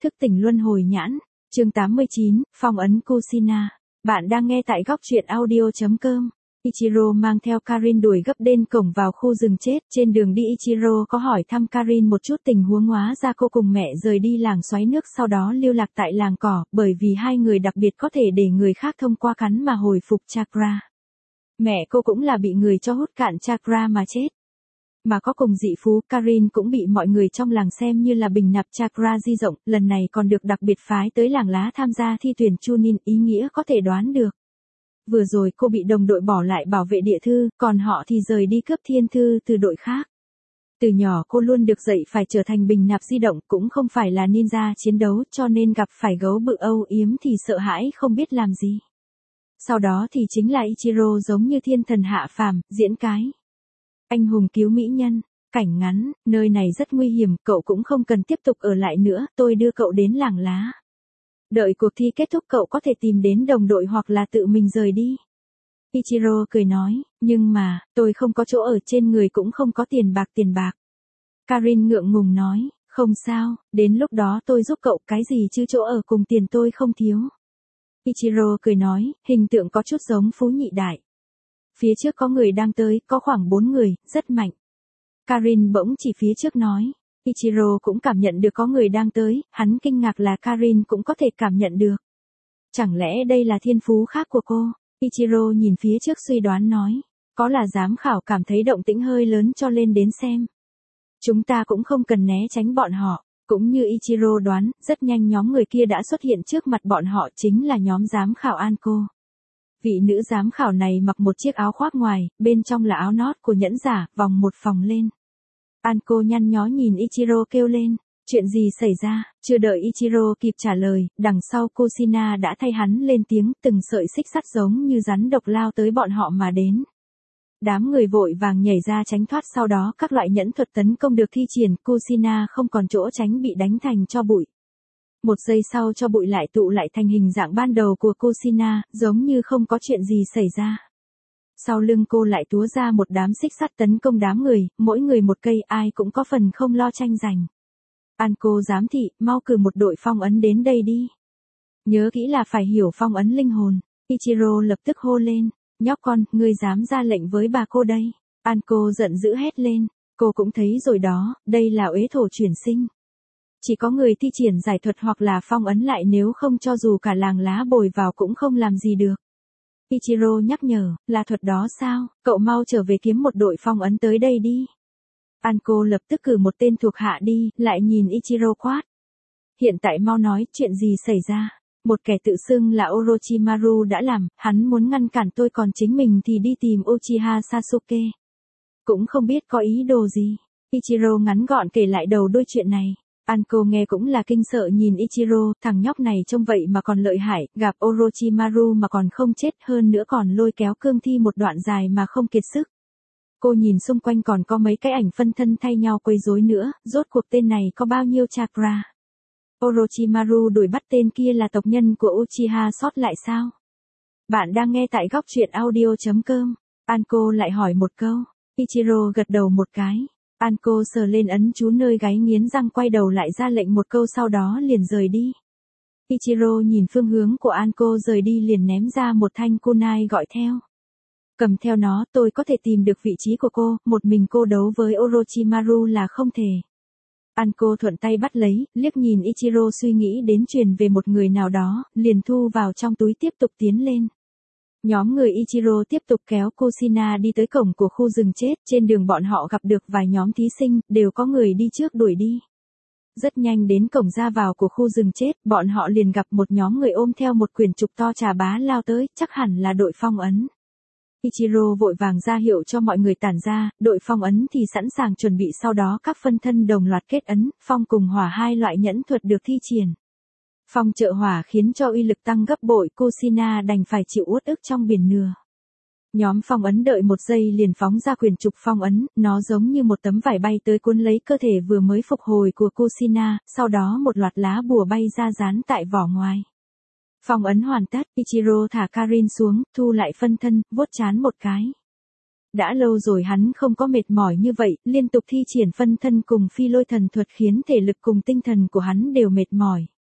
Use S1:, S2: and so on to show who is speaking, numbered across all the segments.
S1: Thức tỉnh luân hồi nhãn. Chương 89, phong ấn Kushina. Bạn đang nghe tại góc truyện audio.com. Ichiro mang theo Karin đuổi gấp đến cổng vào khu rừng chết. Trên đường đi Ichiro có hỏi thăm Karin một chút tình huống, hóa ra cô cùng mẹ rời đi làng xoáy nước, sau đó lưu lạc tại làng cỏ, bởi vì hai người đặc biệt có thể để người khác thông qua cắn mà hồi phục chakra. Mẹ cô cũng là bị người cho hút cạn chakra mà chết. Mà có cùng dị phú, Karin cũng bị mọi người trong làng xem như là bình nạp chakra di rộng, lần này còn được đặc biệt phái tới làng lá tham gia thi tuyển Chunin, ý nghĩa có thể đoán được. Vừa rồi cô bị đồng đội bỏ lại bảo vệ địa thư, còn họ thì rời đi cướp thiên thư từ đội khác. Từ nhỏ cô luôn được dạy phải trở thành bình nạp di động, cũng không phải là ninja chiến đấu, cho nên gặp phải gấu bự âu yếm thì sợ hãi không biết làm gì. Sau đó thì chính là Ichiro giống như thiên thần hạ phàm, diễn cái anh hùng cứu mỹ nhân. Cảnh ngắn, nơi này rất nguy hiểm, cậu cũng không cần tiếp tục ở lại nữa, tôi đưa cậu đến làng lá. Đợi cuộc thi kết thúc cậu có thể tìm đến đồng đội hoặc là tự mình rời đi. Ichiro cười nói, nhưng mà, tôi không có chỗ ở, trên người cũng không có tiền bạc. Karin ngượng ngùng nói, không sao, đến lúc đó tôi giúp cậu, cái gì chứ chỗ ở cùng tiền tôi không thiếu. Ichiro cười nói, hình tượng có chút giống Phú Nhị Đại. Phía trước có người đang tới, có khoảng 4 người, rất mạnh. Karin bỗng chỉ phía trước nói. Ichiro cũng cảm nhận được có người đang tới, hắn kinh ngạc là Karin cũng có thể cảm nhận được. Chẳng lẽ đây là thiên phú khác của cô? Ichiro nhìn phía trước suy đoán nói. Có là giám khảo cảm thấy động tĩnh hơi lớn cho lên đến xem. Chúng ta cũng không cần né tránh bọn họ. Cũng như Ichiro đoán, rất nhanh nhóm người kia đã xuất hiện trước mặt bọn họ, chính là nhóm giám khảo Anko. Vị nữ giám khảo này mặc một chiếc áo khoác ngoài, bên trong là áo nót của nhẫn giả, vòng một phòng lên. Anko nhăn nhó nhìn Ichiro kêu lên, chuyện gì xảy ra? Chưa đợi Ichiro kịp trả lời, đằng sau Kushina đã thay hắn lên tiếng, từng sợi xích sắt giống như rắn độc lao tới bọn họ mà đến. Đám người vội vàng nhảy ra tránh thoát, sau đó các loại nhẫn thuật tấn công được thi triển, Kushina không còn chỗ tránh bị đánh thành tro bụi. Một giây sau cho bụi lại tụ lại thành hình dạng ban đầu của Kushina, giống như không có chuyện gì xảy ra. Sau lưng cô lại túa ra một đám xích sắt tấn công đám người, mỗi người một cây, ai cũng có phần không lo tranh giành. Anko giám thị, mau cử một đội phong ấn đến đây đi. Nhớ kỹ là phải hiểu phong ấn linh hồn. Ichiro lập tức hô lên, nhóc con, ngươi dám ra lệnh với bà cô đây. Anko giận dữ hét lên, cô cũng thấy rồi đó, đây là uế thổ chuyển sinh. Chỉ có người thi triển giải thuật hoặc là phong ấn lại, nếu không cho dù cả làng lá bồi vào cũng không làm gì được. Ichiro nhắc nhở, là thuật đó sao, cậu mau trở về kiếm một đội phong ấn tới đây đi. Anko lập tức cử một tên thuộc hạ đi, lại nhìn Ichiro quát. Hiện tại mau nói, chuyện gì xảy ra? Một kẻ tự xưng là Orochimaru đã làm, hắn muốn ngăn cản tôi, còn chính mình thì đi tìm Uchiha Sasuke. Cũng không biết có ý đồ gì. Ichiro ngắn gọn kể lại đầu đuôi chuyện này. Anko nghe cũng là kinh sợ nhìn Ichiro, thằng nhóc này trông vậy mà còn lợi hại, gặp Orochimaru mà còn không chết, hơn nữa còn lôi kéo cương thi một đoạn dài mà không kiệt sức. Cô nhìn xung quanh còn có mấy cái ảnh phân thân thay nhau quấy rối nữa, rốt cuộc tên này có bao nhiêu chakra? Orochimaru đuổi bắt tên kia là tộc nhân của Uchiha sót lại sao? Bạn đang nghe tại góc truyện audio.com. Anko lại hỏi một câu. Ichiro gật đầu một cái. Anko sờ lên ấn chú nơi gáy, nghiến răng quay đầu lại ra lệnh một câu, sau đó liền rời đi. Ichiro nhìn phương hướng của Anko rời đi liền ném ra một thanh kunai gọi theo. Cầm theo nó, tôi có thể tìm được vị trí của cô, một mình cô đấu với Orochimaru là không thể. Anko thuận tay bắt lấy, liếc nhìn Ichiro suy nghĩ đến truyền về một người nào đó, liền thu vào trong túi tiếp tục tiến lên. Nhóm người Ichiro tiếp tục kéo Kushina đi tới cổng của khu rừng chết, trên đường bọn họ gặp được vài nhóm thí sinh, đều có người đi trước đuổi đi. Rất nhanh đến cổng ra vào của khu rừng chết, bọn họ liền gặp một nhóm người ôm theo một quyển trục to trà bá lao tới, chắc hẳn là đội phong ấn. Ichiro vội vàng ra hiệu cho mọi người tản ra, đội phong ấn thì sẵn sàng chuẩn bị, sau đó các phân thân đồng loạt kết ấn, phong cùng hỏa, hai loại nhẫn thuật được thi triển. Phong trợ hỏa khiến cho uy lực tăng gấp bội, Kushina đành phải chịu uất ức trong biển lửa. Nhóm phong ấn đợi một giây liền phóng ra quyển trục phong ấn, nó giống như một tấm vải bay tới cuốn lấy cơ thể vừa mới phục hồi của Kushina, sau đó một loạt lá bùa bay ra dán tại vỏ ngoài. Phong ấn hoàn tất, Ichiro thả Karin xuống, thu lại phân thân, vuốt trán một cái. Đã lâu rồi hắn không có mệt mỏi như vậy, liên tục thi triển phân thân cùng phi lôi thần thuật khiến thể lực cùng tinh thần của hắn đều mệt mỏi.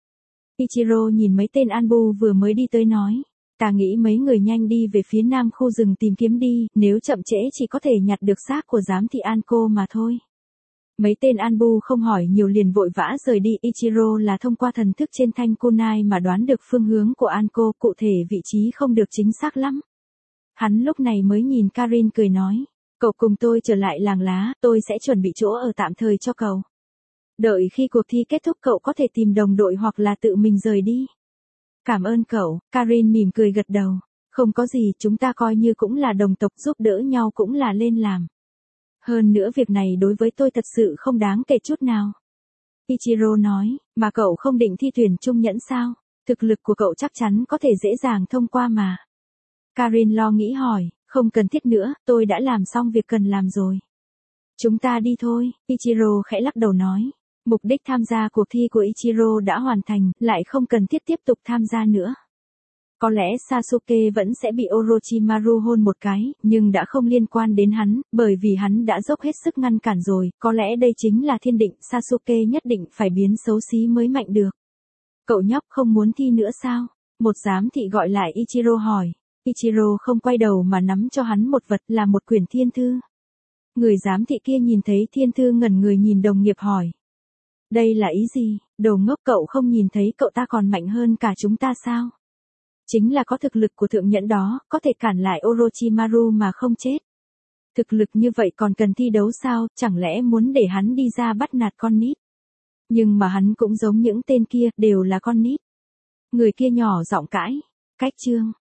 S1: Ichiro nhìn mấy tên Anbu vừa mới đi tới nói. Ta nghĩ mấy người nhanh đi về phía nam khu rừng tìm kiếm đi, nếu chậm trễ chỉ có thể nhặt được xác của giám thị Anko mà thôi. Mấy tên Anbu không hỏi nhiều liền vội vã rời đi. Ichiro là thông qua thần thức trên thanh kunai mà đoán được phương hướng của Anko, cụ thể vị trí không được chính xác lắm. Hắn lúc này mới nhìn Karin cười nói, cậu cùng tôi trở lại làng lá, tôi sẽ chuẩn bị chỗ ở tạm thời cho cậu. Đợi khi cuộc thi kết thúc cậu có thể tìm đồng đội hoặc là tự mình rời đi. Cảm ơn cậu, Karin mỉm cười gật đầu. Không có gì, chúng ta coi như cũng là đồng tộc, giúp đỡ nhau cũng là lên làm. Hơn nữa việc này đối với tôi thật sự không đáng kể chút nào. Ichiro nói, mà cậu không định thi tuyển trung nhẫn sao? Thực lực của cậu chắc chắn có thể dễ dàng thông qua mà. Karin lo nghĩ hỏi, không cần thiết nữa, tôi đã làm xong việc cần làm rồi. Chúng ta đi thôi, Ichiro khẽ lắc đầu nói. Mục đích tham gia cuộc thi của Ichiro đã hoàn thành, lại không cần thiết tiếp tục tham gia nữa. Có lẽ Sasuke vẫn sẽ bị Orochimaru hôn một cái, nhưng đã không liên quan đến hắn, bởi vì hắn đã dốc hết sức ngăn cản rồi, có lẽ đây chính là thiên định, Sasuke nhất định phải biến xấu xí mới mạnh được. Cậu nhóc không muốn thi nữa sao? Một giám thị gọi lại Ichiro hỏi. Ichiro không quay đầu mà nắm cho hắn một vật, là một quyển thiên thư. Người giám thị kia nhìn thấy thiên thư ngẩn người nhìn đồng nghiệp hỏi. Đây là ý gì? Đồ ngốc, cậu không nhìn thấy cậu ta còn mạnh hơn cả chúng ta sao? Chính là có thực lực của thượng nhẫn đó, có thể cản lại Orochimaru mà không chết. Thực lực như vậy còn cần thi đấu sao, chẳng lẽ muốn để hắn đi ra bắt nạt con nít? Nhưng mà hắn cũng giống những tên kia, đều là con nít. Người kia nhỏ giọng cãi. Cách chương.